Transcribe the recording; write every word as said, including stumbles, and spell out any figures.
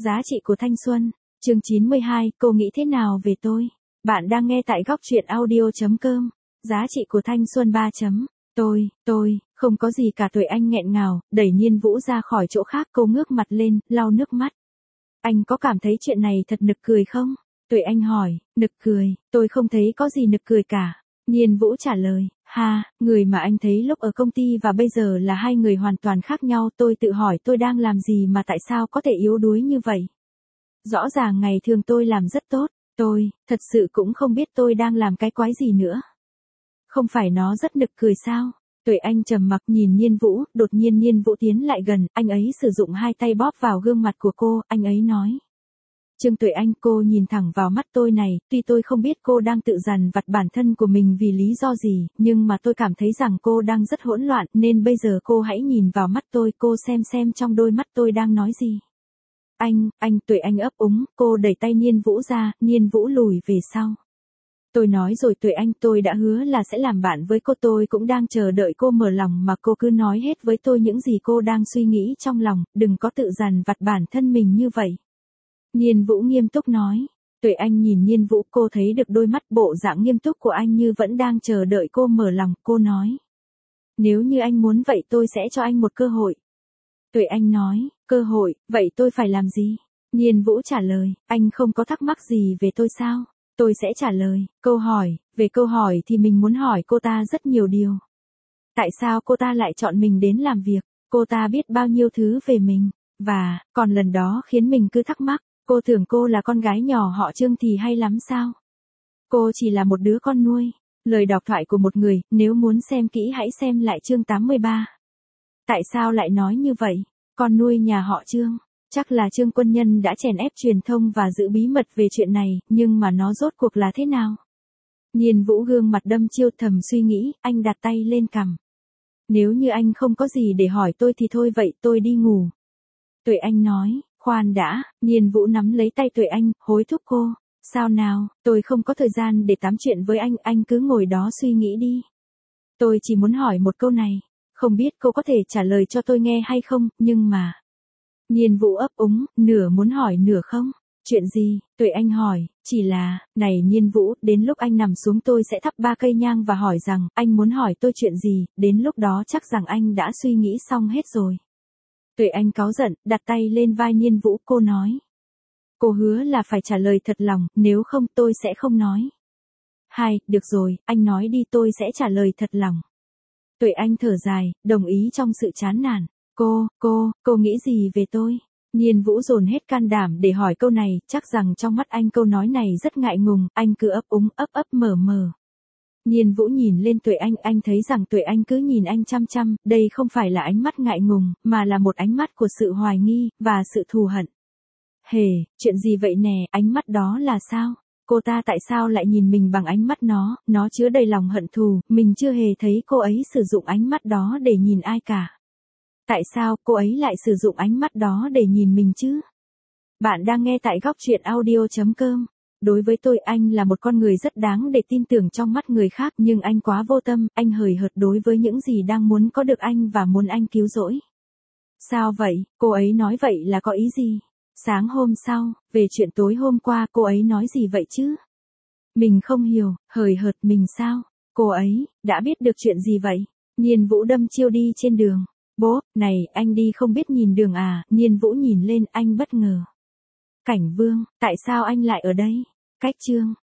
Giá trị của thanh xuân, chương chín mươi hai, cô nghĩ thế nào về tôi? Bạn đang nghe tại góc truyện audio.com. Giá trị của thanh xuân ba chấm. Tôi, tôi, không có gì cả. Tuệ Anh nghẹn ngào, đẩy Nhiên Vũ ra khỏi chỗ khác. Cô ngước mặt lên, lau nước mắt. Anh có cảm thấy chuyện này thật nực cười không? Tuệ Anh hỏi. Nực cười, tôi không thấy có gì nực cười cả. Nhiên Vũ trả lời. Ha, người mà anh thấy lúc ở công ty và bây giờ là hai người hoàn toàn khác nhau. Tôi tự hỏi tôi đang làm gì mà tại sao có thể yếu đuối như vậy? Rõ ràng ngày thường tôi làm rất tốt. Tôi, thật sự cũng không biết tôi đang làm cái quái gì nữa. Không phải nó rất nực cười sao? Tuệ Anh trầm mặc nhìn Nhiên Vũ, đột nhiên Nhiên Vũ tiến lại gần, anh ấy sử dụng hai tay bóp vào gương mặt của cô, anh ấy nói. Trương Tuệ Anh, cô nhìn thẳng vào mắt tôi này, tuy tôi không biết cô đang tự dằn vặt bản thân của mình vì lý do gì, nhưng mà tôi cảm thấy rằng cô đang rất hỗn loạn, nên bây giờ cô hãy nhìn vào mắt tôi, cô xem xem trong đôi mắt tôi đang nói gì. Anh, anh, Tuệ Anh ấp úng, cô đẩy tay Nhiên Vũ ra, Nhiên Vũ lùi về sau. Tôi nói rồi Tuệ Anh, tôi đã hứa là sẽ làm bạn với cô, tôi cũng đang chờ đợi cô mở lòng mà cô cứ nói hết với tôi những gì cô đang suy nghĩ trong lòng, đừng có tự dằn vặt bản thân mình như vậy. Nhiên Vũ nghiêm túc nói. Tuệ Anh nhìn Nhiên Vũ, cô thấy được đôi mắt bộ dạng nghiêm túc của anh như vẫn đang chờ đợi cô mở lòng, cô nói. Nếu như anh muốn vậy tôi sẽ cho anh một cơ hội. Tuệ Anh nói, cơ hội, vậy tôi phải làm gì? Nhiên Vũ trả lời, anh không có thắc mắc gì về tôi sao? Tôi sẽ trả lời, câu hỏi, về câu hỏi thì mình muốn hỏi cô ta rất nhiều điều. Tại sao cô ta lại chọn mình đến làm việc? Cô ta biết bao nhiêu thứ về mình, và, còn lần đó khiến mình cứ thắc mắc, cô tưởng cô là con gái nhỏ họ Trương thì hay lắm sao? Cô chỉ là một đứa con nuôi. Lời đọc thoại của một người, nếu muốn xem kỹ hãy xem lại chương tám mươi ba. Tại sao lại nói như vậy? Con nuôi nhà họ Trương. Chắc là Trương Quân Nhân đã chèn ép truyền thông và giữ bí mật về chuyện này, nhưng mà nó rốt cuộc là thế nào? Nhiên Vũ gương mặt đăm chiêu thầm suy nghĩ, anh đặt tay lên cằm. Nếu như anh không có gì để hỏi tôi thì thôi vậy tôi đi ngủ. Tuệ Anh nói, khoan đã, Nhiên Vũ nắm lấy tay Tuệ Anh, hối thúc cô. Sao nào, tôi không có thời gian để tám chuyện với anh, anh cứ ngồi đó suy nghĩ đi. Tôi chỉ muốn hỏi một câu này, không biết cô có thể trả lời cho tôi nghe hay không, nhưng mà... Nhiên Vũ ấp úng, nửa muốn hỏi nửa không. Chuyện gì? Tuệ Anh hỏi, chỉ là, này Nhiên Vũ, đến lúc anh nằm xuống tôi sẽ thắp ba cây nhang và hỏi rằng, anh muốn hỏi tôi chuyện gì, đến lúc đó chắc rằng anh đã suy nghĩ xong hết rồi. Tuệ Anh cáu giận, đặt tay lên vai Nhiên Vũ, cô nói. Cô hứa là phải trả lời thật lòng, nếu không tôi sẽ không nói. Hai, được rồi, anh nói đi tôi sẽ trả lời thật lòng. Tuệ Anh thở dài, đồng ý trong sự chán nản. Cô, cô, cô nghĩ gì về tôi? Nhiên Vũ dồn hết can đảm để hỏi câu này, chắc rằng trong mắt anh câu nói này rất ngại ngùng, anh cứ ấp úng ấp ấp mờ mờ. Nhiên Vũ nhìn lên Tuệ Anh, anh thấy rằng Tuệ Anh cứ nhìn anh chăm chăm, đây không phải là ánh mắt ngại ngùng, mà là một ánh mắt của sự hoài nghi, và sự thù hận. Hề, chuyện gì vậy nè, ánh mắt đó là sao? Cô ta tại sao lại nhìn mình bằng ánh mắt nó, nó chứa đầy lòng hận thù, mình chưa hề thấy cô ấy sử dụng ánh mắt đó để nhìn ai cả. Tại sao cô ấy lại sử dụng ánh mắt đó để nhìn mình chứ? Bạn đang nghe tại góc truyện audio.com. Đối với tôi anh là một con người rất đáng để tin tưởng trong mắt người khác, nhưng anh quá vô tâm, anh hời hợt đối với những gì đang muốn có được anh và muốn anh cứu rỗi. Sao vậy, cô ấy nói vậy là có ý gì? Sáng hôm sau, về chuyện tối hôm qua cô ấy nói gì vậy chứ? Mình không hiểu, hời hợt mình sao? Cô ấy, đã biết được chuyện gì vậy? Nhiên Vũ đâm chiêu đi trên đường. Bố, này, anh đi không biết nhìn đường à? Nhiên Vũ nhìn lên, anh bất ngờ. Cảnh Vương, tại sao anh lại ở đây? Cách chương